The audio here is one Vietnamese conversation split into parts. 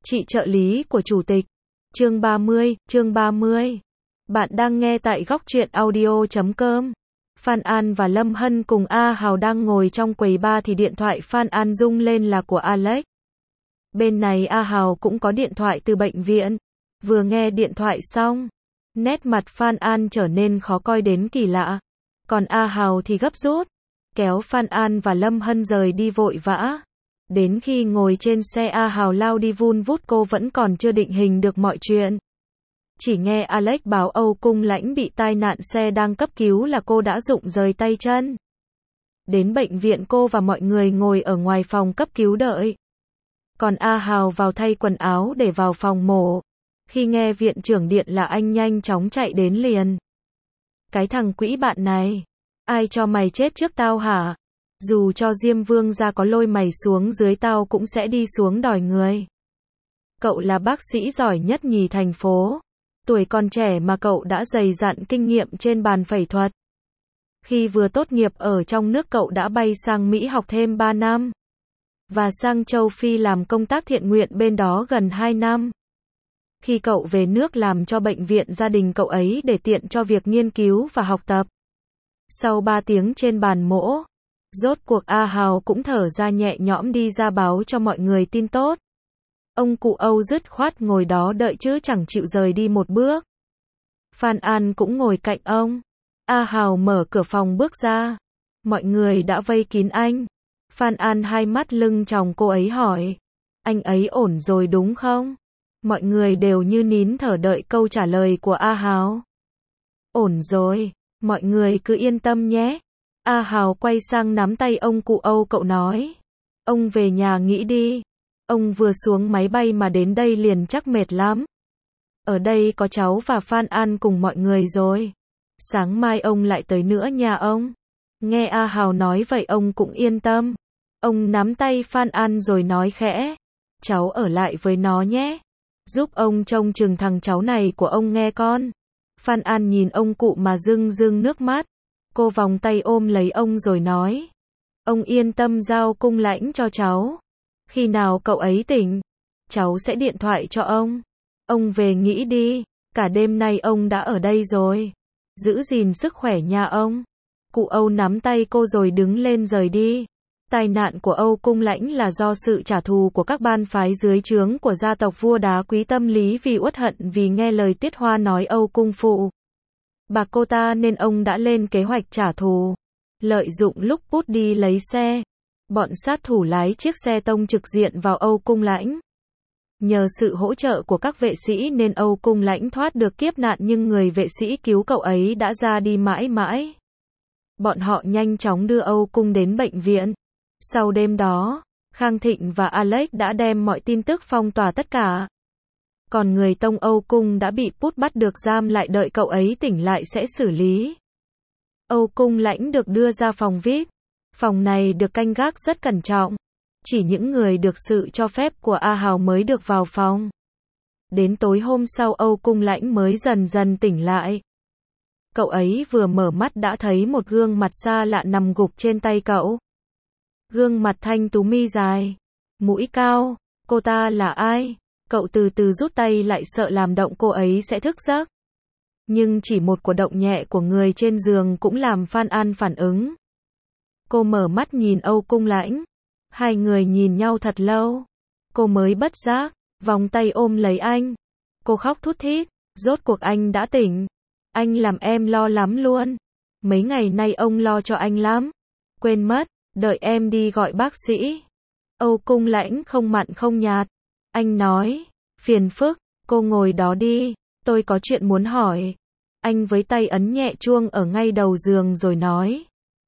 Chị trợ lý của chủ tịch. Chương 30. Bạn đang nghe tại góc truyện audio.com. Phan An và Lâm Hân cùng A Hào đang ngồi trong quầy bar thì điện thoại Phan An rung lên là của Alex. Bên này A Hào cũng có điện thoại từ bệnh viện. Vừa nghe điện thoại xong, nét mặt Phan An trở nên khó coi đến kỳ lạ. Còn A Hào thì gấp rút, kéo Phan An và Lâm Hân rời đi vội vã. Đến khi ngồi trên xe A Hào lao đi vun vút, cô vẫn còn chưa định hình được mọi chuyện. Chỉ nghe Alex báo Âu Cung Lãnh bị tai nạn xe đang cấp cứu là cô đã rụng rời tay chân. Đến bệnh viện cô và mọi người ngồi ở ngoài phòng cấp cứu đợi. Còn A Hào vào thay quần áo để vào phòng mổ. Khi nghe viện trưởng điện là anh nhanh chóng chạy đến liền. Cái thằng quỹ bạn này, ai cho mày chết trước tao hả? Dù cho Diêm Vương gia có lôi mày xuống dưới tao cũng sẽ đi xuống đòi người. Cậu là bác sĩ giỏi nhất nhì thành phố. Tuổi còn trẻ mà cậu đã dày dặn kinh nghiệm trên bàn phẫu thuật. Khi vừa tốt nghiệp ở trong nước cậu đã bay sang Mỹ học thêm 3 năm. Và sang châu Phi làm công tác thiện nguyện bên đó gần 2 năm. Khi cậu về nước làm cho bệnh viện gia đình cậu ấy để tiện cho việc nghiên cứu và học tập. Sau 3 tiếng trên bàn mổ, rốt cuộc A Hào cũng thở ra nhẹ nhõm đi ra báo cho mọi người tin tốt. Ông cụ Âu dứt khoát ngồi đó đợi chứ chẳng chịu rời đi một bước. Phan An cũng ngồi cạnh ông. A Hào mở cửa phòng bước ra. Mọi người đã vây kín anh. Phan An hai mắt lưng tròng cô ấy hỏi. Anh ấy ổn rồi đúng không? Mọi người đều như nín thở đợi câu trả lời của A Hào. Ổn rồi, mọi người cứ yên tâm nhé. A Hào quay sang nắm tay ông cụ Âu, cậu nói. Ông về nhà nghỉ đi. Ông vừa xuống máy bay mà đến đây liền chắc mệt lắm. Ở đây có cháu và Phan An cùng mọi người rồi. Sáng mai ông lại tới nữa nhà ông. Nghe A Hào nói vậy ông cũng yên tâm. Ông nắm tay Phan An rồi nói khẽ. Cháu ở lại với nó nhé. Giúp ông trông chừng thằng cháu này của ông nghe con. Phan An nhìn ông cụ mà rưng rưng nước mắt. Cô vòng tay ôm lấy ông rồi nói. Ông yên tâm giao Cung Lãnh cho cháu. Khi nào cậu ấy tỉnh, cháu sẽ điện thoại cho ông. Ông về nghỉ đi, cả đêm nay ông đã ở đây rồi. Giữ gìn sức khỏe nha ông. Cụ Âu nắm tay cô rồi đứng lên rời đi. Tai nạn của Âu Cung Lãnh là do sự trả thù của các ban phái dưới trướng của gia tộc vua Đá Quý tâm lý vì uất hận vì nghe lời Tiết Hoa nói Âu Cung phụ bạc cô ta nên ông đã lên kế hoạch trả thù. Lợi dụng lúc Pút đi lấy xe, bọn sát thủ lái chiếc xe tông trực diện vào Âu Cung Lãnh. Nhờ sự hỗ trợ của các vệ sĩ nên Âu Cung Lãnh thoát được kiếp nạn, nhưng người vệ sĩ cứu cậu ấy đã ra đi mãi mãi. Bọn họ nhanh chóng đưa Âu Cung đến bệnh viện. Sau đêm đó, Khang Thịnh và Alex đã đem mọi tin tức phong tỏa tất cả. Còn người tông Âu Cung đã bị Pút bắt được giam lại, đợi cậu ấy tỉnh lại sẽ xử lý. Âu Cung Lãnh được đưa ra phòng VIP. Phòng này được canh gác rất cẩn trọng. Chỉ những người được sự cho phép của A Hào mới được vào phòng. Đến tối hôm sau Âu Cung Lãnh mới dần dần tỉnh lại. Cậu ấy vừa mở mắt đã thấy một gương mặt xa lạ nằm gục trên tay cậu. Gương mặt thanh tú, mi dài, mũi cao. Cô ta là ai? Cậu từ từ rút tay lại, sợ làm động cô ấy sẽ thức giấc. Nhưng chỉ một cử động nhẹ của người trên giường cũng làm Phan An phản ứng. Cô mở mắt nhìn Âu Cung Lãnh. Hai người nhìn nhau thật lâu. Cô mới bất giác vòng tay ôm lấy anh. Cô khóc thút thít. Rốt cuộc anh đã tỉnh. Anh làm em lo lắm luôn. Mấy ngày nay ông lo cho anh lắm. Quên mất, đợi em đi gọi bác sĩ. Âu Cung Lãnh không mặn không nhạt. Anh nói, phiền phức, cô ngồi đó đi, tôi có chuyện muốn hỏi. Anh với tay ấn nhẹ chuông ở ngay đầu giường rồi nói.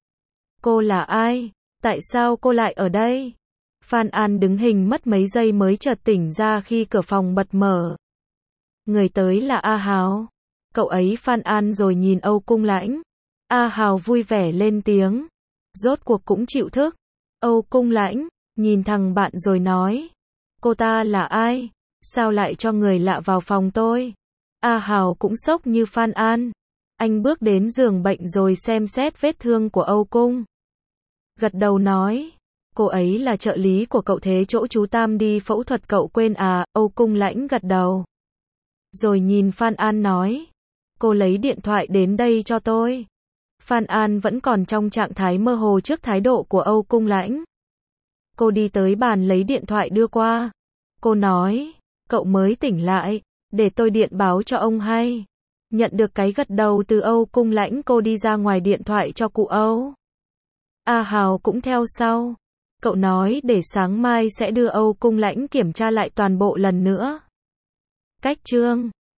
Cô là ai? Tại sao cô lại ở đây? Phan An đứng hình mất mấy giây mới chợt tỉnh ra khi cửa phòng bật mở. Người tới là A Hào. Cậu ấy Phan An rồi nhìn Âu Cung Lãnh. A Hào vui vẻ lên tiếng. Rốt cuộc cũng chịu thức. Âu Cung Lãnh nhìn thằng bạn rồi nói. Cô ta là ai? Sao lại cho người lạ vào phòng tôi? A Hào cũng sốc như Phan An. Anh bước đến giường bệnh rồi xem xét vết thương của Âu Cung. Gật đầu nói. Cô ấy là trợ lý của cậu thế chỗ chú Tam đi phẫu thuật cậu quên à, Âu Cung Lãnh gật đầu. Rồi nhìn Phan An nói. Cô lấy điện thoại đến đây cho tôi. Phan An vẫn còn trong trạng thái mơ hồ trước thái độ của Âu Cung Lãnh. Cô đi tới bàn lấy điện thoại đưa qua. Cô nói, cậu mới tỉnh lại, để tôi điện báo cho ông hay. Nhận được cái gật đầu từ Âu Cung Lãnh, cô đi ra ngoài điện thoại cho cụ Âu. A Hào cũng theo sau. Cậu nói để sáng mai sẽ đưa Âu Cung Lãnh kiểm tra lại toàn bộ lần nữa. Cách chương